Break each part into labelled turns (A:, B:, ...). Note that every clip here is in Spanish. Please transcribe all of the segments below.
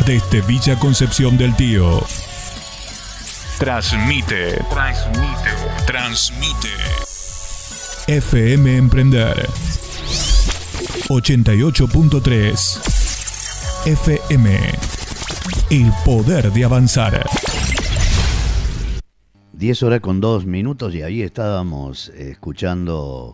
A: Desde Villa Concepción del Tío. Transmite. FM Emprender 88.3 FM. El poder de avanzar.
B: 10 horas con 2 minutos y ahí estábamos escuchando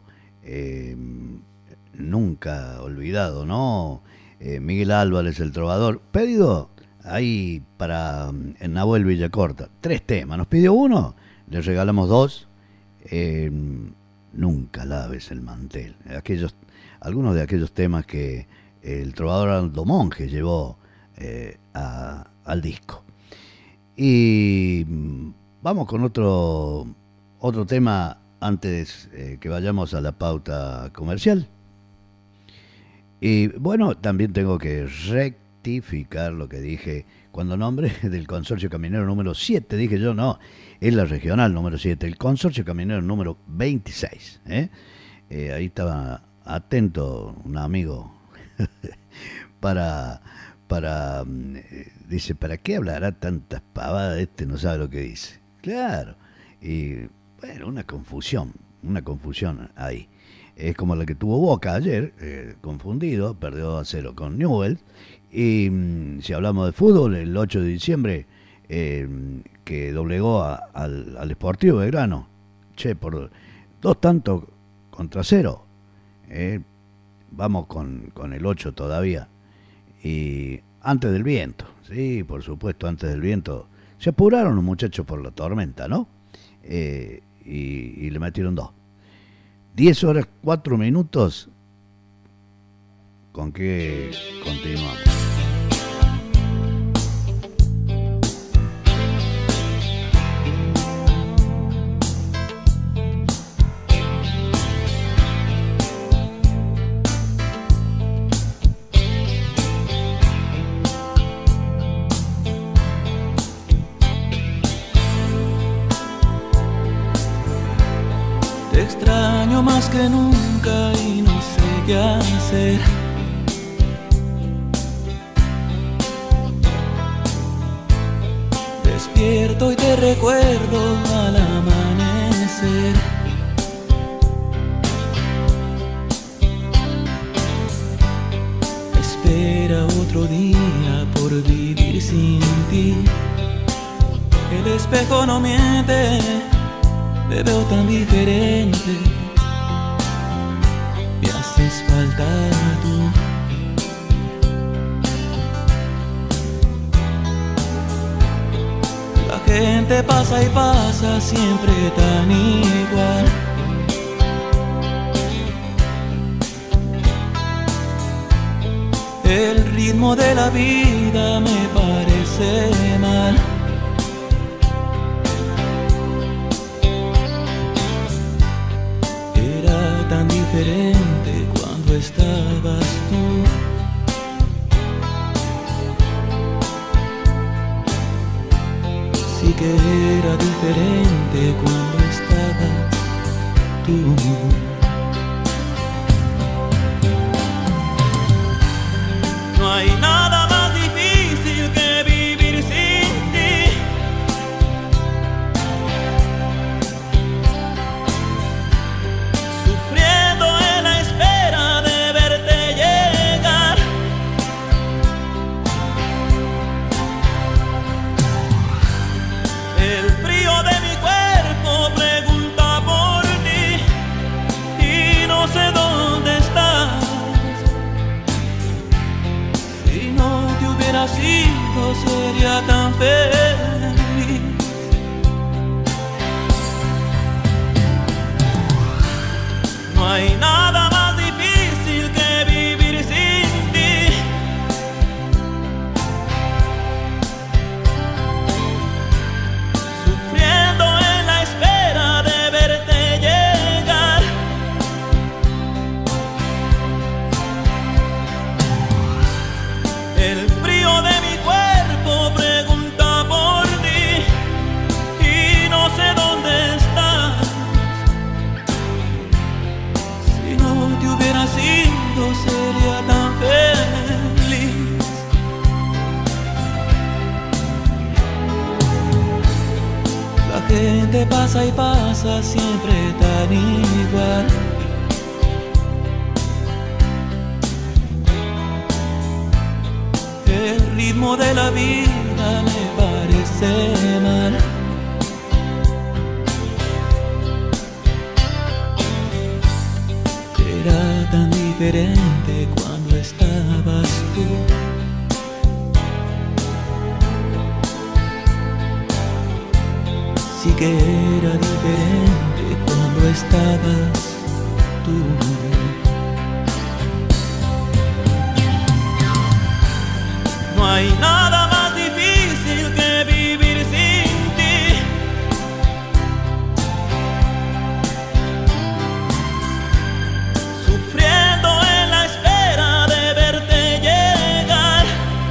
B: Nunca Olvidado, ¿no? Miguel Álvarez, el trovador. Pedido ahí para Nahuel Villacorta. 3 temas. Nos pidió uno, le regalamos 2. Nunca laves el mantel. Algunos de aquellos temas que el trovador Aldo Monge llevó al disco. Y vamos con otro tema antes que vayamos a la pauta comercial. Y bueno, también tengo que rectificar lo que dije cuando nombré del Consorcio Caminero número 7. Dije yo, no, es la regional número 7, el Consorcio Caminero número 26. Ahí estaba atento un amigo dice, ¿para qué hablará tantas pavadas? No sabe lo que dice. Claro. Y bueno, una confusión ahí. Es como la que tuvo Boca ayer, confundido, perdió a 0 con Newell's. Y si hablamos de fútbol, el 8 de diciembre, que doblegó al Sportivo Belgrano, por 2-0. Vamos con el 8 todavía. Y antes del viento, sí, por supuesto, antes del viento. Se apuraron los muchachos por la tormenta, ¿no? Y le metieron 2. 10 horas 4 minutos. ¿Con qué continuamos?
C: Extraño más que nunca y no sé qué hacer. Despierto y te recuerdo al amanecer. Espera otro día por vivir sin ti. El espejo no miente. Te veo tan diferente, me haces falta tú. La gente pasa y pasa siempre tan igual. El ritmo de la vida me parece mal. Tan diferente cuando estabas tú. Sí que era diferente cuando estabas tú. No hay nada más difícil que vivir sin ti. Sido sería tan feliz. No hay nada más difícil que vivir sin ti. Sufriendo en la espera de verte llegar. El frío de mi cuerpo pregunta por ti y no sé dónde estás. Si gente pasa y pasa siempre tan igual. El ritmo de la vida me parece mal. Era tan diferente cuando estabas tú. Sí que era diferente cuando estabas tú. No hay nada más difícil que vivir sin ti. Sufriendo en la espera de verte llegar.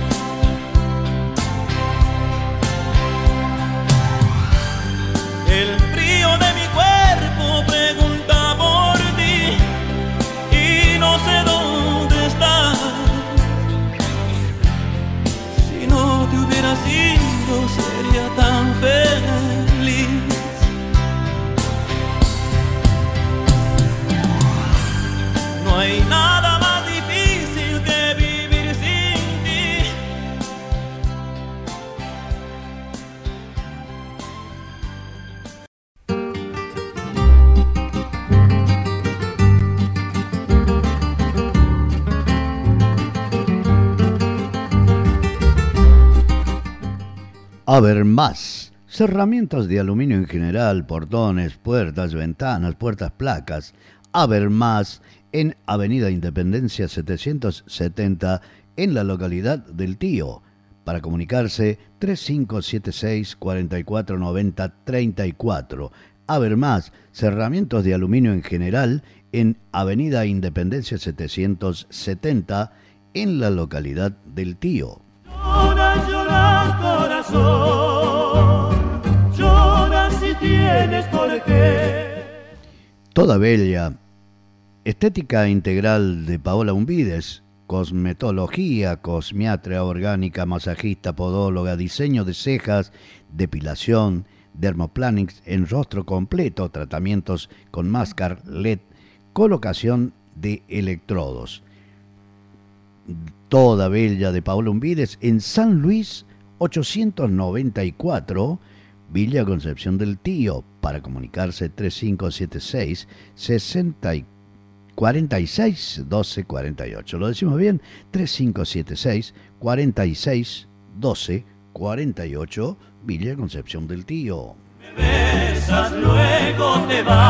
C: El frío de mi cuerpo pregunta por ti y no sé dónde estás. Si no te hubieras ido sería tan feliz. No hay nada más difícil que vivir sin ti.
B: Habermas, cerramientos de aluminio en general, portones, puertas, ventanas, puertas, placas. Habermas en Avenida Independencia 770 en la localidad del Tío. Para comunicarse 3576 4490 34. Habermas, cerramientos de aluminio en general en Avenida Independencia 770 en la localidad del Tío.
D: Llora, llora, corazón, llora si tienes por qué.
B: Toda Bella, estética integral de Paola Umbides, cosmetología, cosmiatria orgánica, masajista, podóloga, diseño de cejas, depilación, dermoplaning en rostro completo, tratamientos con máscara LED, colocación de electrodos. Toda Bella de Paola Umbides en San Luis 894, Villa Concepción del Tío. Para comunicarse 3576 46 12 48. Lo decimos bien, 3576 46 12 48, Villa Concepción del Tío.
D: Me besas, luego te vas.